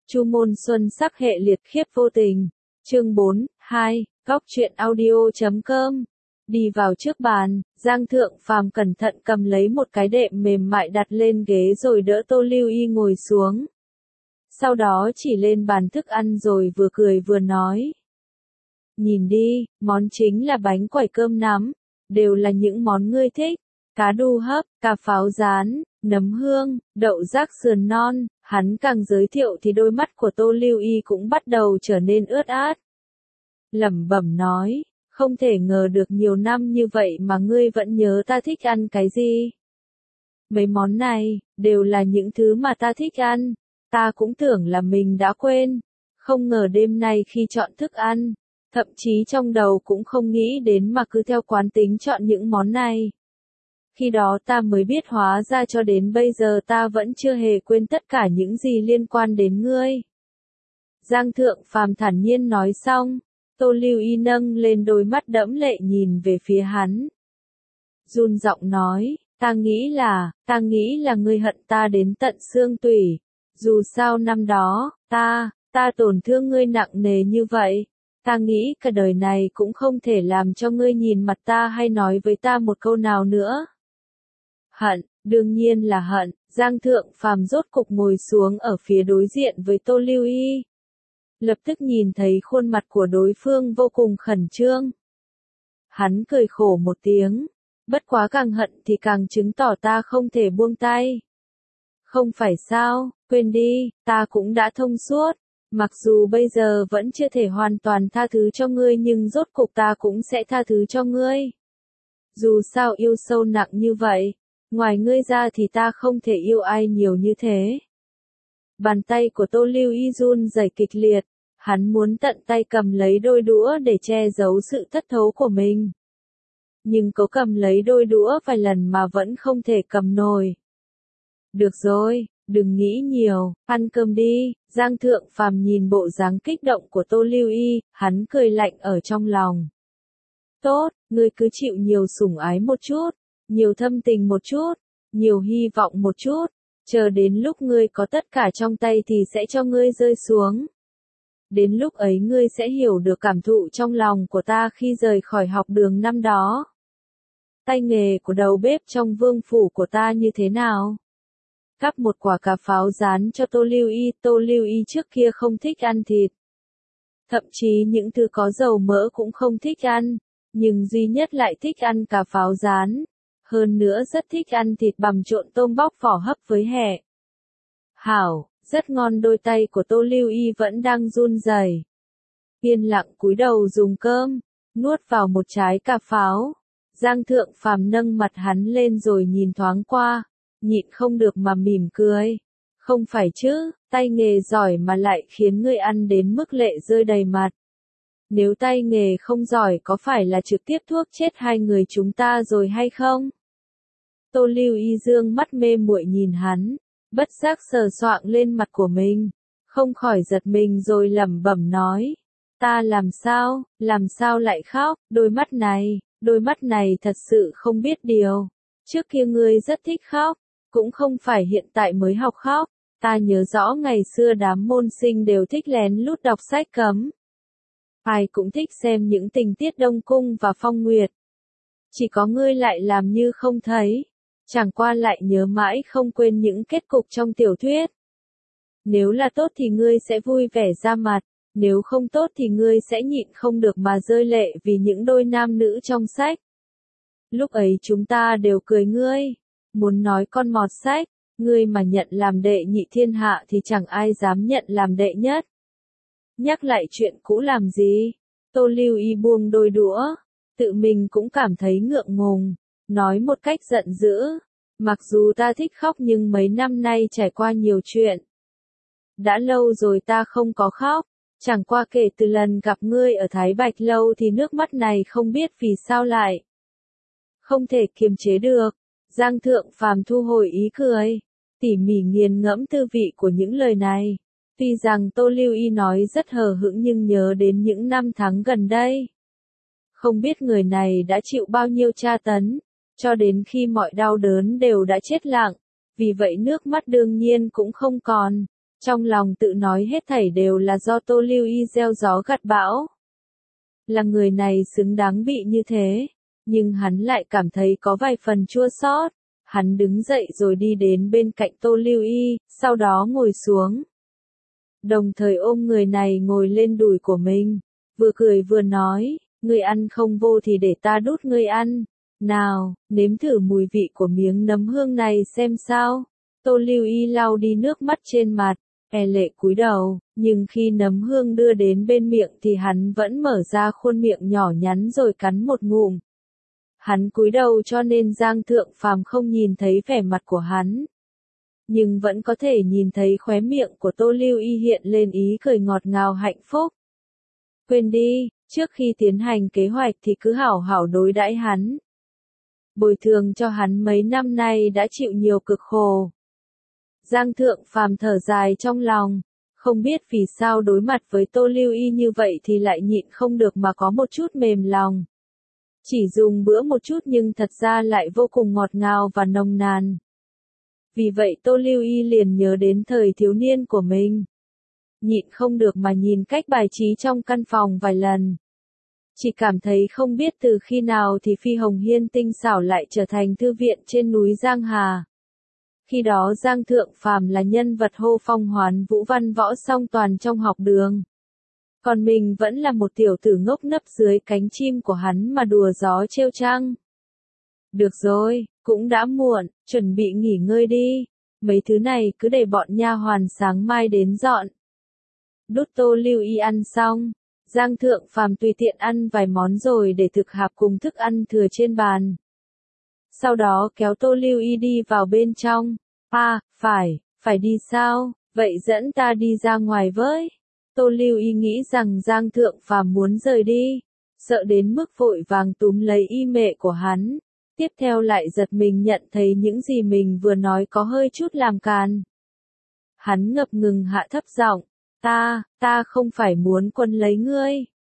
Chu Môn Xuân sắc hệ liệt khiếp vô tình. Chương 4, 2, góc truyện audio.com. Đi vào trước bàn, Giang Thượng Phàm cẩn thận cầm lấy một cái đệm mềm mại đặt lên ghế rồi đỡ Tô Lưu Y ngồi xuống. Sau đó chỉ lên bàn thức ăn rồi vừa cười vừa nói. Nhìn đi, món chính là bánh quẩy cơm nắm, đều là những món ngươi thích. Cá đu hấp, cà pháo rán, nấm hương, đậu rác sườn non. Hắn càng giới thiệu thì đôi mắt của Tô Lưu Y cũng bắt đầu trở nên ướt át. Lẩm bẩm nói, không thể ngờ được nhiều năm như vậy mà ngươi vẫn nhớ ta thích ăn cái gì. Mấy món này, đều là những thứ mà ta thích ăn, ta cũng tưởng là mình đã quên. Không ngờ đêm nay khi chọn thức ăn, thậm chí trong đầu cũng không nghĩ đến mà cứ theo quán tính chọn những món này. Khi đó ta mới biết hóa ra cho đến bây giờ ta vẫn chưa hề quên tất cả những gì liên quan đến ngươi. Giang Thượng Phàm thản nhiên nói xong, Tô Lưu Y nâng lên đôi mắt đẫm lệ nhìn về phía hắn. Run giọng nói, ta nghĩ là ngươi hận ta đến tận xương tủy. Dù sao năm đó, ta tổn thương ngươi nặng nề như vậy. Ta nghĩ cả đời này cũng không thể làm cho ngươi nhìn mặt ta hay nói với ta một câu nào nữa. Hận, đương nhiên là hận. Giang Thượng Phàm rốt cục ngồi xuống ở phía đối diện với Tô Lưu Y. Lập tức nhìn thấy khuôn mặt của đối phương vô cùng khẩn trương. Hắn cười khổ một tiếng. Bất quá càng hận thì càng chứng tỏ ta không thể buông tay. Không phải sao, quên đi, ta cũng đã thông suốt. Mặc dù bây giờ vẫn chưa thể hoàn toàn tha thứ cho ngươi nhưng rốt cục ta cũng sẽ tha thứ cho ngươi. Dù sao yêu sâu nặng như vậy, ngoài ngươi ra thì ta không thể yêu ai nhiều như thế. Bàn tay của Tô Lưu Y run rẩy kịch liệt, hắn muốn tận tay cầm lấy đôi đũa để che giấu sự thất thố của mình. Nhưng cố cầm lấy đôi đũa vài lần mà vẫn không thể cầm nổi. Được rồi, đừng nghĩ nhiều, ăn cơm đi. Giang Thượng Phàm nhìn bộ dáng kích động của Tô Lưu Y, hắn cười lạnh ở trong lòng. Tốt, ngươi cứ chịu nhiều sủng ái một chút, nhiều thâm tình một chút, nhiều hy vọng một chút, chờ đến lúc ngươi có tất cả trong tay thì sẽ cho ngươi rơi xuống. Đến lúc ấy ngươi sẽ hiểu được cảm thụ trong lòng của ta khi rời khỏi học đường năm đó. Tay nghề của đầu bếp trong vương phủ của ta như thế nào? Cắp một quả cà pháo rán cho Tô Lưu Y trước kia không thích ăn thịt. Thậm chí những thứ có dầu mỡ cũng không thích ăn, nhưng duy nhất lại thích ăn cà pháo rán. Hơn nữa rất thích ăn thịt bằm trộn tôm bóc vỏ hấp với hẹ. Hảo, rất ngon. Đôi tay của Tô Lưu Y vẫn đang run rẩy. Yên lặng cúi đầu dùng cơm, nuốt vào một trái cà pháo. Giang Thượng Phàm nâng mặt hắn lên rồi nhìn thoáng qua, nhịn không được mà mỉm cười. Không phải chứ, tay nghề giỏi mà lại khiến ngươi ăn đến mức lệ rơi đầy mặt. Nếu tay nghề không giỏi có phải là trực tiếp thuốc chết hai người chúng ta rồi hay không? Tô Lưu Y dương mắt mê muội nhìn hắn, bất giác sờ soạng lên mặt của mình, không khỏi giật mình rồi lẩm bẩm nói. Ta làm sao lại khóc, đôi mắt này thật sự không biết điều. Trước kia ngươi rất thích khóc, cũng không phải hiện tại mới học khóc. Ta nhớ rõ ngày xưa đám môn sinh đều thích lén lút đọc sách cấm. Ai cũng thích xem những tình tiết Đông Cung và Phong Nguyệt. Chỉ có ngươi lại làm như không thấy. Chẳng qua lại nhớ mãi không quên những kết cục trong tiểu thuyết. Nếu là tốt thì ngươi sẽ vui vẻ ra mặt, nếu không tốt thì ngươi sẽ nhịn không được mà rơi lệ vì những đôi nam nữ trong sách. Lúc ấy chúng ta đều cười ngươi, muốn nói con mọt sách, ngươi mà nhận làm đệ nhị thiên hạ thì chẳng ai dám nhận làm đệ nhất. Nhắc lại chuyện cũ làm gì? Tô Lưu Y buông đôi đũa, tự mình cũng cảm thấy ngượng ngùng, nói một cách giận dữ. Mặc dù ta thích khóc nhưng mấy năm nay trải qua nhiều chuyện. Đã lâu rồi ta không có khóc, chẳng qua kể từ lần gặp ngươi ở Thái Bạch Lâu thì nước mắt này không biết vì sao lại không thể kiềm chế được. Giang Thượng Phàm thu hồi ý cười, tỉ mỉ nghiền ngẫm tư vị của những lời này. Tuy rằng Tô Lưu Y nói rất hờ hững nhưng nhớ đến những năm tháng gần đây. Không biết người này đã chịu bao nhiêu tra tấn, cho đến khi mọi đau đớn đều đã chết lặng, vì vậy nước mắt đương nhiên cũng không còn. Trong lòng tự nói hết thảy đều là do Tô Lưu Y gieo gió gặt bão. Là người này xứng đáng bị như thế, nhưng hắn lại cảm thấy có vài phần chua xót. Hắn đứng dậy rồi đi đến bên cạnh Tô Lưu Y, sau đó ngồi xuống. Đồng thời ôm người này ngồi lên đùi của mình, vừa cười vừa nói, ngươi ăn không vô thì để ta đút ngươi ăn. Nào, nếm thử mùi vị của miếng nấm hương này xem sao. Tô Lưu Y lau đi nước mắt trên mặt, lệ cúi đầu, nhưng khi nấm hương đưa đến bên miệng thì hắn vẫn mở ra khuôn miệng nhỏ nhắn rồi cắn một ngụm. Hắn cúi đầu cho nên Giang Thượng Phàm không nhìn thấy vẻ mặt của hắn, nhưng vẫn có thể nhìn thấy khóe miệng của Tô Lưu Y hiện lên ý cười ngọt ngào hạnh phúc. Quên đi, trước khi tiến hành kế hoạch thì cứ hảo hảo đối đãi hắn. Bồi thường cho hắn mấy năm nay đã chịu nhiều cực khổ. Giang Thượng Phàm thở dài trong lòng, không biết vì sao đối mặt với Tô Lưu Y như vậy thì lại nhịn không được mà có một chút mềm lòng. Chỉ dùng bữa một chút nhưng thật ra lại vô cùng ngọt ngào và nồng nàn. Vì vậy Tô Lưu Y liền nhớ đến thời thiếu niên của mình. Nhịn không được mà nhìn cách bài trí trong căn phòng vài lần. Chỉ cảm thấy không biết từ khi nào thì Phi Hồng Hiên tinh xảo lại trở thành thư viện trên núi Giang Hà. Khi đó Giang Thượng Phàm là nhân vật hô phong hoán vũ văn võ song toàn trong học đường. Còn mình vẫn là một tiểu tử ngốc nấp dưới cánh chim của hắn mà đùa gió trêu trăng. Được rồi, cũng đã muộn, chuẩn bị nghỉ ngơi đi. Mấy thứ này cứ để bọn nha hoàn sáng mai đến dọn. Đút Tô Lưu Y ăn xong, Giang Thượng Phàm tùy tiện ăn vài món rồi để thực hạp cùng thức ăn thừa trên bàn. Sau đó kéo Tô Lưu Y đi vào bên trong. Phải đi sao, vậy dẫn ta đi ra ngoài với. Tô Lưu Y nghĩ rằng Giang Thượng Phàm muốn rời đi, sợ đến mức vội vàng túm lấy y mệ của hắn. Tiếp theo lại giật mình nhận thấy những gì mình vừa nói có hơi chút làm càn. Hắn ngập ngừng hạ thấp giọng, ta không phải muốn quân lấy ngươi.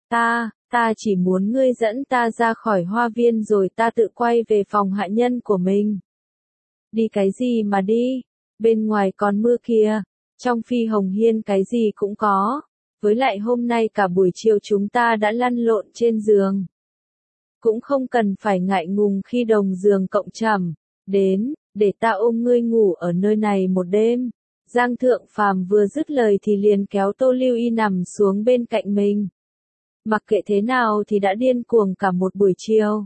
Ta chỉ muốn ngươi dẫn ta ra khỏi hoa viên rồi ta tự quay về phòng hạ nhân của mình. Đi cái gì mà đi, bên ngoài còn mưa kìa, trong Phi Hồng Hiên cái gì cũng có, với lại hôm nay cả buổi chiều chúng ta đã lăn lộn trên giường. Cũng không cần phải ngại ngùng khi đồng giường cộng trầm, đến, để ta ôm ngươi ngủ ở nơi này một đêm. Giang Thượng Phàm vừa dứt lời thì liền kéo Tô Lưu Y nằm xuống bên cạnh mình. Mặc kệ thế nào thì đã điên cuồng cả một buổi chiều.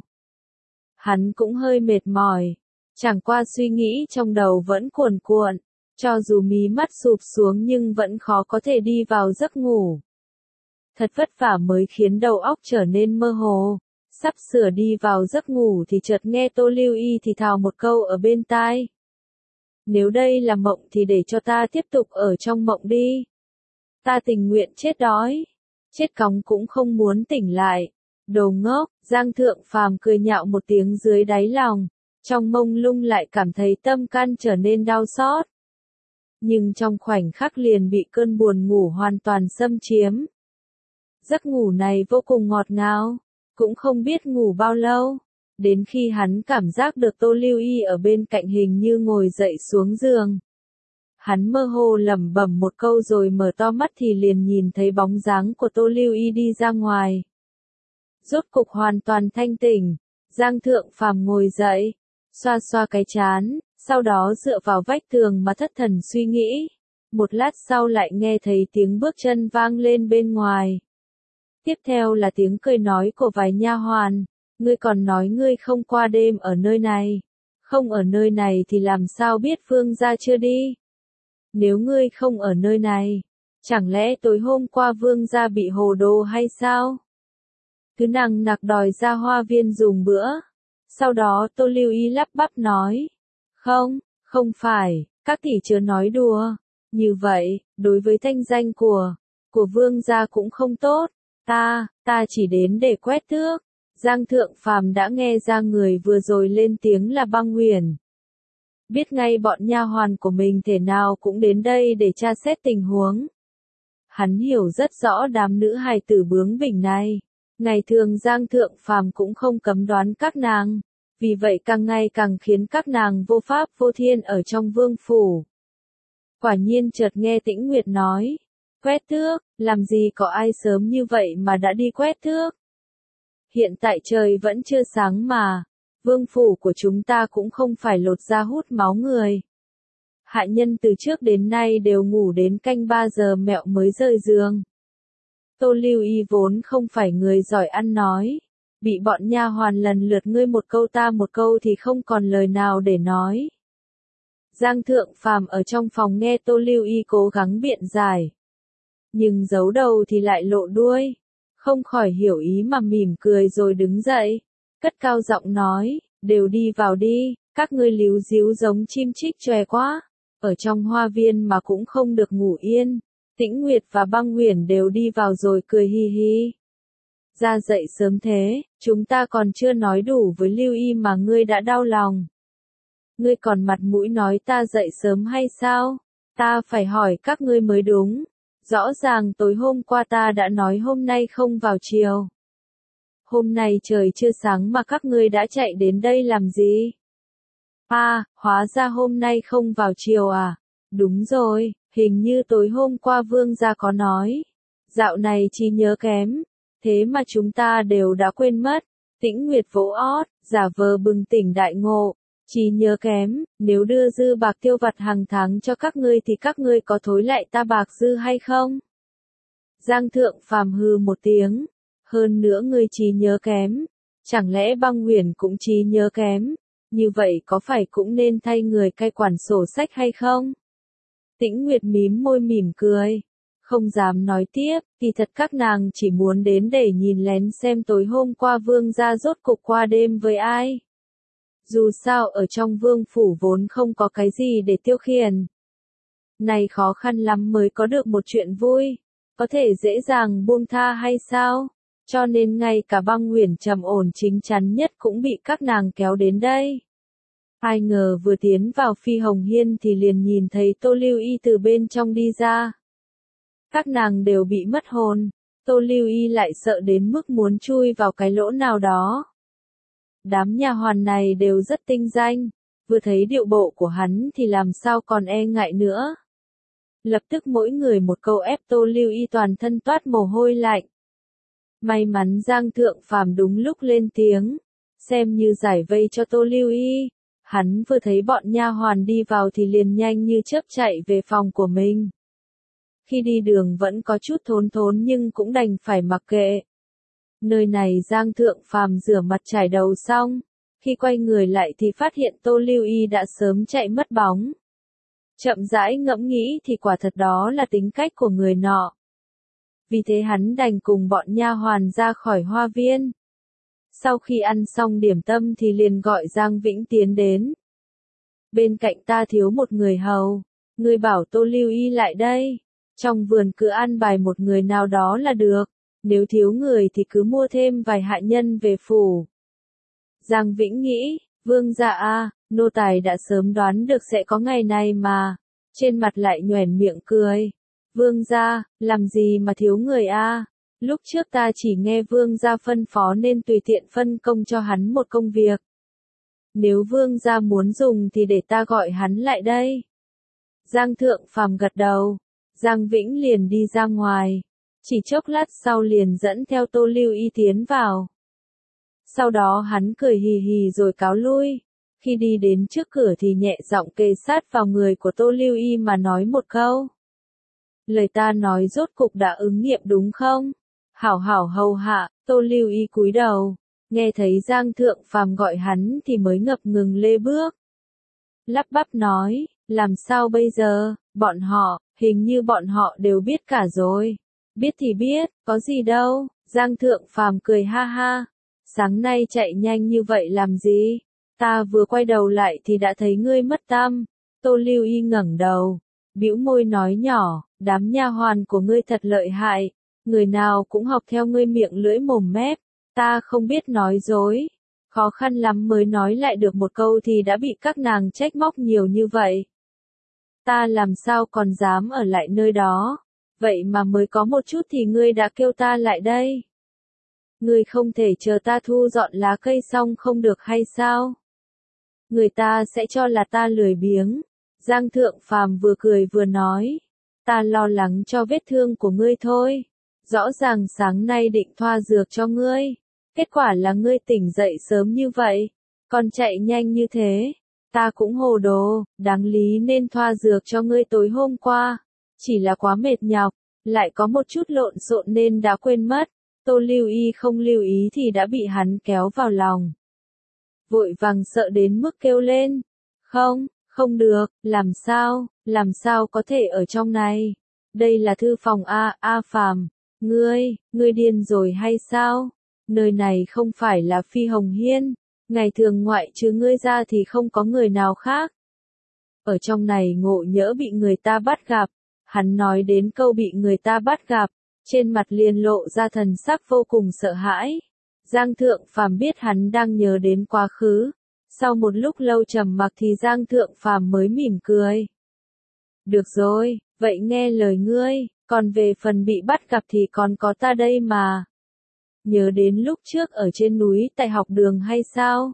Hắn cũng hơi mệt mỏi, chẳng qua suy nghĩ trong đầu vẫn cuồn cuộn, cho dù mí mắt sụp xuống nhưng vẫn khó có thể đi vào giấc ngủ. Thật vất vả mới khiến đầu óc trở nên mơ hồ. Sắp sửa đi vào giấc ngủ thì chợt nghe Tô Lưu Y thì thào một câu ở bên tai. Nếu đây là mộng thì để cho ta tiếp tục ở trong mộng đi. Ta tình nguyện chết đói. Chết cóng cũng không muốn tỉnh lại. Đồ ngốc, Giang Thượng Phàm cười nhạo một tiếng dưới đáy lòng. Trong mông lung lại cảm thấy tâm can trở nên đau xót. Nhưng trong khoảnh khắc liền bị cơn buồn ngủ hoàn toàn xâm chiếm. Giấc ngủ này vô cùng ngọt ngào. Cũng không biết ngủ bao lâu, đến khi hắn cảm giác được Tô Lưu Y ở bên cạnh hình như ngồi dậy xuống giường. Hắn mơ hồ lẩm bẩm một câu rồi mở to mắt thì liền nhìn thấy bóng dáng của Tô Lưu Y đi ra ngoài. Rốt cục hoàn toàn thanh tỉnh, Giang Thượng Phàm ngồi dậy, xoa xoa cái trán, sau đó dựa vào vách tường mà thất thần suy nghĩ. Một lát sau lại nghe thấy tiếng bước chân vang lên bên ngoài. Tiếp theo là tiếng cười nói của vài nha hoàn, ngươi còn nói ngươi không qua đêm ở nơi này. Không ở nơi này thì làm sao biết Vương gia chưa đi? Nếu ngươi không ở nơi này, chẳng lẽ tối hôm qua Vương gia bị hồ đồ hay sao? Cứ nằng nặc đòi ra hoa viên dùng bữa. Sau đó Tô Lưu Y lắp bắp nói, không phải, các tỷ chớ nói đùa. Như vậy, đối với thanh danh của Vương gia cũng không tốt. Ta chỉ đến để quét tước. Giang Thượng Phàm đã nghe ra người vừa rồi lên tiếng là Băng Huyền. Biết ngay bọn nha hoàn của mình thể nào cũng đến đây để tra xét tình huống. Hắn hiểu rất rõ đám nữ hài tử bướng bỉnh này. Ngày thường Giang Thượng Phàm cũng không cấm đoán các nàng. Vì vậy càng ngày càng khiến các nàng vô pháp vô thiên ở trong vương phủ. Quả nhiên chợt nghe Tĩnh Nguyệt nói, quét tước, làm gì có ai sớm như vậy mà đã đi quét tước. Hiện tại trời vẫn chưa sáng mà, vương phủ của chúng ta cũng không phải lột da hút máu người. Hạ nhân từ trước đến nay đều ngủ đến canh 3 giờ mẹo mới rời giường. Tô Lưu Y vốn không phải người giỏi ăn nói, bị bọn nha hoàn lần lượt ngươi một câu ta một câu thì không còn lời nào để nói. Giang Thượng Phàm ở trong phòng nghe Tô Lưu Y cố gắng biện giải, nhưng giấu đầu thì lại lộ đuôi, không khỏi hiểu ý mà mỉm cười rồi đứng dậy, cất cao giọng nói, đều đi vào đi, các ngươi líu díu giống chim chích chòe quá, ở trong hoa viên mà cũng không được ngủ yên. Tĩnh Nguyệt và Băng Huyền đều đi vào rồi cười hi hi. Ra dậy sớm thế, chúng ta còn chưa nói đủ với Lưu Y mà ngươi đã đau lòng. Ngươi còn mặt mũi nói ta dậy sớm hay sao? Ta phải hỏi các ngươi mới đúng. Rõ ràng tối hôm qua ta đã nói hôm nay không vào chiều. Hôm nay trời chưa sáng mà các ngươi đã chạy đến đây làm gì? Hóa ra hôm nay không vào chiều à? Đúng rồi, hình như tối hôm qua vương gia có nói. Dạo này trí nhớ kém, thế mà chúng ta đều đã quên mất. Tĩnh Nguyệt vỗ ót, giả vờ bừng tỉnh đại ngộ. Trí nhớ kém, nếu đưa dư bạc tiêu vặt hàng tháng cho các ngươi thì các ngươi có thối lại ta bạc dư hay không? Giang Thượng Phàm hừ một tiếng. Hơn nữa ngươi trí nhớ kém. Chẳng lẽ Băng Huyền cũng trí nhớ kém? Như vậy có phải cũng nên thay người cai quản sổ sách hay không? Tĩnh Nguyệt mím môi mỉm cười. Không dám nói tiếp, kỳ thật các nàng chỉ muốn đến để nhìn lén xem tối hôm qua vương gia rốt cục qua đêm với ai. Dù sao ở trong vương phủ vốn không có cái gì để tiêu khiển. Này khó khăn lắm mới có được một chuyện vui, có thể dễ dàng buông tha hay sao? Cho nên ngay cả Băng Huyền trầm ổn chính chắn nhất cũng bị các nàng kéo đến đây. Ai ngờ vừa tiến vào Phi Hồng Hiên thì liền nhìn thấy Tô Lưu Y từ bên trong đi ra. Các nàng đều bị mất hồn, Tô Lưu Y lại sợ đến mức muốn chui vào cái lỗ nào đó. Đám nha hoàn này đều rất tinh danh, vừa thấy điệu bộ của hắn thì làm sao còn e ngại nữa. Lập tức mỗi người một câu ép Tô Lưu Y toàn thân toát mồ hôi lạnh. May mắn Giang Thượng Phàm đúng lúc lên tiếng, xem như giải vây cho Tô Lưu Y. Hắn vừa thấy bọn nha hoàn đi vào thì liền nhanh như chớp chạy về phòng của mình. Khi đi đường vẫn có chút thốn thốn nhưng cũng đành phải mặc kệ. Nơi này Giang Thượng Phàm rửa mặt chải đầu xong, khi quay người lại thì phát hiện Tô Lưu Y đã sớm chạy mất bóng. Chậm rãi ngẫm nghĩ thì quả thật đó là tính cách của người nọ. Vì thế hắn đành cùng bọn nha hoàn ra khỏi hoa viên. Sau khi ăn xong điểm tâm thì liền gọi Giang Vĩnh tiến đến. Bên cạnh ta thiếu một người hầu, ngươi bảo Tô Lưu Y lại đây. Trong vườn cứ an bài một người nào đó là được, nếu thiếu người thì cứ mua thêm vài hạ nhân về phủ. Giang Vĩnh nghĩ, vương gia nô tài đã sớm đoán được sẽ có ngày này mà, trên mặt lại nhoẻn miệng cười. Vương gia, làm gì mà thiếu người lúc trước ta chỉ nghe vương gia phân phó nên tùy tiện phân công cho hắn một công việc. Nếu vương gia muốn dùng thì để ta gọi hắn lại đây. Giang Thượng Phàm gật đầu. Giang Vĩnh liền đi ra ngoài, chỉ chốc lát sau liền dẫn theo Tô Lưu Y tiến vào. Sau đó hắn cười hì hì rồi cáo lui, khi đi đến trước cửa thì nhẹ giọng kề sát vào người của Tô Lưu Y mà nói một câu. Lời ta nói rốt cục đã ứng nghiệm đúng không? Hảo hảo hầu hạ, Tô Lưu Y cúi đầu, nghe thấy Giang Thượng Phàm gọi hắn thì mới ngập ngừng lê bước. Lắp bắp nói, làm sao bây giờ, bọn họ, hình như bọn họ đều biết cả rồi. Biết thì biết, có gì đâu, Giang Thượng Phàm cười ha ha. Sáng nay chạy nhanh như vậy làm gì? Ta vừa quay đầu lại thì đã thấy ngươi mất tăm. Tô Lưu Y ngẩng đầu, bĩu môi nói nhỏ, đám nha hoàn của ngươi thật lợi hại, người nào cũng học theo ngươi miệng lưỡi mồm mép, ta không biết nói dối. Khó khăn lắm mới nói lại được một câu thì đã bị các nàng trách móc nhiều như vậy. Ta làm sao còn dám ở lại nơi đó, vậy mà mới có một chút thì ngươi đã kêu ta lại đây. Ngươi không thể chờ ta thu dọn lá cây xong không được hay sao? Người ta sẽ cho là ta lười biếng. Giang Thượng Phàm vừa cười vừa nói, ta lo lắng cho vết thương của ngươi thôi. Rõ ràng sáng nay định thoa dược cho ngươi, kết quả là ngươi tỉnh dậy sớm như vậy, còn chạy nhanh như thế. Ta cũng hồ đồ, đáng lý nên thoa dược cho ngươi tối hôm qua, chỉ là quá mệt nhọc, lại có một chút lộn xộn nên đã quên mất. Tô Lưu Y không lưu ý thì đã bị hắn kéo vào lòng. Vội vàng sợ đến mức kêu lên, không được, làm sao có thể ở trong này, đây là thư phòng A Phàm, ngươi điên rồi hay sao, nơi này không phải là Phi Hồng Hiên, ngày thường ngoại trừ ngươi ra thì không có người nào khác. Ở trong này ngộ nhỡ bị người ta bắt gặp, hắn nói đến câu bị người ta bắt gặp, trên mặt liền lộ ra thần sắc vô cùng sợ hãi. Giang Thượng Phàm biết hắn đang nhớ đến quá khứ. Sau một lúc lâu trầm mặc thì Giang Thượng Phàm mới mỉm cười. Được rồi, vậy nghe lời ngươi, còn về phần bị bắt gặp thì còn có ta đây mà. Nhớ đến lúc trước ở trên núi tại học đường hay sao?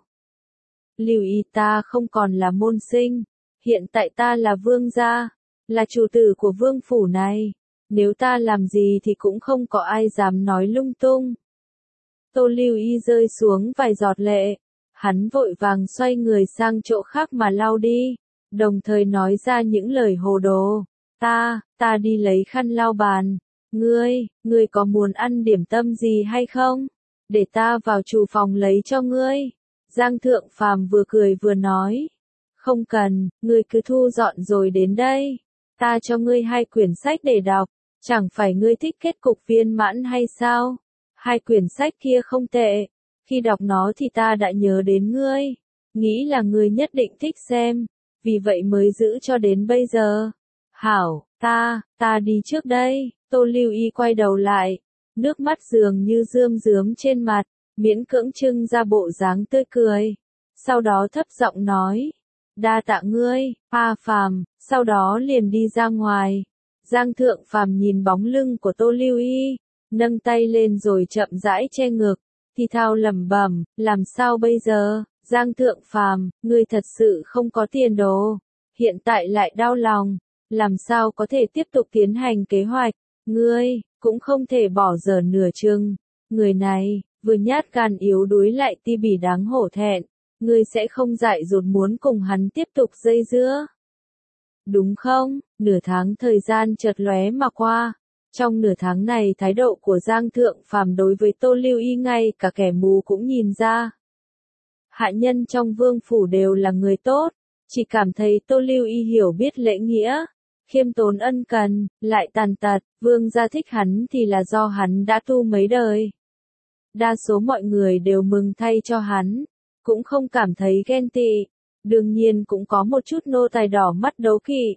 Lưu ý ta không còn là môn sinh, hiện tại ta là vương gia, là chủ tử của vương phủ này. Nếu ta làm gì thì cũng không có ai dám nói lung tung. Tô Lưu Y rơi xuống vài giọt lệ. Hắn vội vàng xoay người sang chỗ khác mà lau đi. Đồng thời nói ra những lời hồ đồ. Ta đi lấy khăn lau bàn. Ngươi có muốn ăn điểm tâm gì hay không? Để ta vào chủ phòng lấy cho ngươi. Giang Thượng Phàm vừa cười vừa nói. Không cần, ngươi cứ thu dọn rồi đến đây. Ta cho ngươi 2 quyển sách để đọc. Chẳng phải ngươi thích kết cục viên mãn hay sao? 2 quyển sách kia không tệ. Khi đọc nó thì ta đã nhớ đến ngươi. Nghĩ là ngươi nhất định thích xem. Vì vậy mới giữ cho đến bây giờ. Hảo, ta đi trước đây. Tô Lưu Y quay đầu lại. Nước mắt dường như rơm rớm trên mặt. Miễn cưỡng trưng ra bộ dáng tươi cười. Sau đó thấp giọng nói. Đa tạ ngươi, A Phàm. Sau đó liền đi ra ngoài. Giang Thượng Phàm nhìn bóng lưng của Tô Lưu Y, nâng tay lên rồi chậm rãi che ngực, thì thào lẩm bẩm, làm sao bây giờ, Giang Thượng Phàm, ngươi thật sự không có tiền đồ, hiện tại lại đau lòng, làm sao có thể tiếp tục tiến hành kế hoạch, ngươi, cũng không thể bỏ dở nửa chừng, người này, vừa nhát gan yếu đuối lại ti bỉ đáng hổ thẹn, ngươi sẽ không dại dột muốn cùng hắn tiếp tục dây dưa. Đúng không? Nửa tháng thời gian chợt lóe mà qua. Trong nửa tháng này thái độ của Giang Thượng Phàm đối với Tô Lưu Y ngay cả kẻ mù cũng nhìn ra. Hạ nhân trong vương phủ đều là người tốt, chỉ cảm thấy Tô Lưu Y hiểu biết lễ nghĩa, khiêm tốn ân cần, lại tàn tật, vương gia thích hắn thì là do hắn đã tu mấy đời. Đa số mọi người đều mừng thay cho hắn, cũng không cảm thấy ghen tị. Đương nhiên cũng có một chút nô tài đỏ mắt đấu kỵ.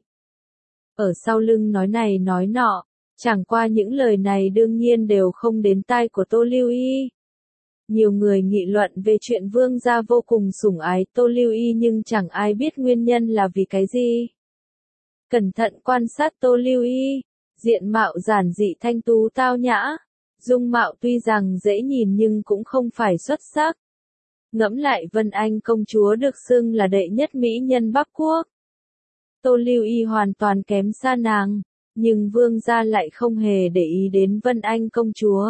Ở sau lưng nói này nói nọ, chẳng qua những lời này đương nhiên đều không đến tai của Tô Lưu Y. Nhiều người nghị luận về chuyện vương gia vô cùng sủng ái Tô Lưu Y nhưng chẳng ai biết nguyên nhân là vì cái gì. Cẩn thận quan sát Tô Lưu Y, diện mạo giản dị thanh tú tao nhã, dung mạo tuy rằng dễ nhìn nhưng cũng không phải xuất sắc. Ngẫm lại Vân Anh công chúa được xưng là đệ nhất mỹ nhân Bắc Quốc. Tô Lưu Y hoàn toàn kém xa nàng, nhưng vương gia lại không hề để ý đến Vân Anh công chúa.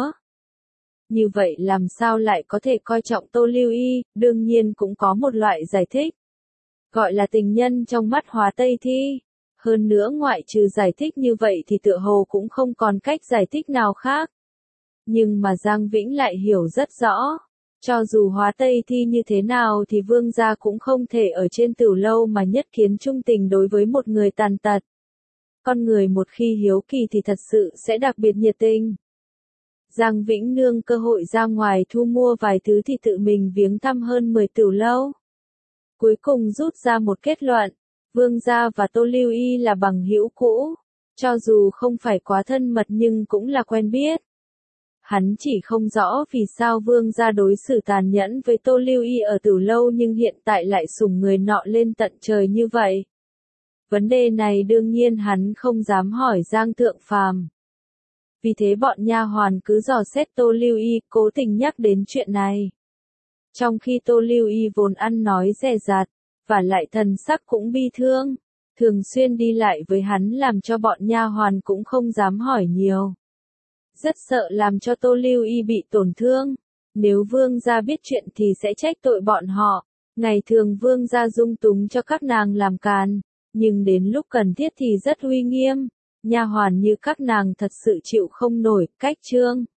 Như vậy làm sao lại có thể coi trọng Tô Lưu Y, đương nhiên cũng có một loại giải thích. Gọi là tình nhân trong mắt Hóa Tây Thi. Hơn nữa ngoại trừ giải thích như vậy thì tựa hồ cũng không còn cách giải thích nào khác. Nhưng mà Giang Vĩnh lại hiểu rất rõ. Cho dù Hóa Tây Thi như thế nào thì vương gia cũng không thể ở trên Tửu Lâu mà nhất kiến trung tình đối với một người tàn tật. Con người một khi hiếu kỳ thì thật sự sẽ đặc biệt nhiệt tình. Giang Vĩnh nương cơ hội ra ngoài thu mua vài thứ thì tự mình viếng thăm hơn 10 Tửu Lâu. Cuối cùng rút ra một kết luận, vương gia và Tô Lưu Y là bằng hữu cũ, cho dù không phải quá thân mật nhưng cũng là quen biết. Hắn chỉ không rõ vì sao vương gia đối xử tàn nhẫn với Tô Lưu Y ở Tửu Lâu nhưng hiện tại lại sủng người nọ lên tận trời như vậy. Vấn đề này đương nhiên hắn không dám hỏi Giang Thượng Phàm. Vì thế bọn nha hoàn cứ dò xét Tô Lưu Y, cố tình nhắc đến chuyện này. Trong khi Tô Lưu Y vốn ăn nói dè dặt, và lại thần sắc cũng bi thương, thường xuyên đi lại với hắn làm cho bọn nha hoàn cũng không dám hỏi nhiều. Rất sợ làm cho Tô Lưu Y bị tổn thương. Nếu vương gia biết chuyện thì sẽ trách tội bọn họ. Ngày thường vương gia dung túng cho các nàng làm càn, nhưng đến lúc cần thiết thì rất uy nghiêm. Nha hoàn như các nàng thật sự chịu không nổi. Cách chương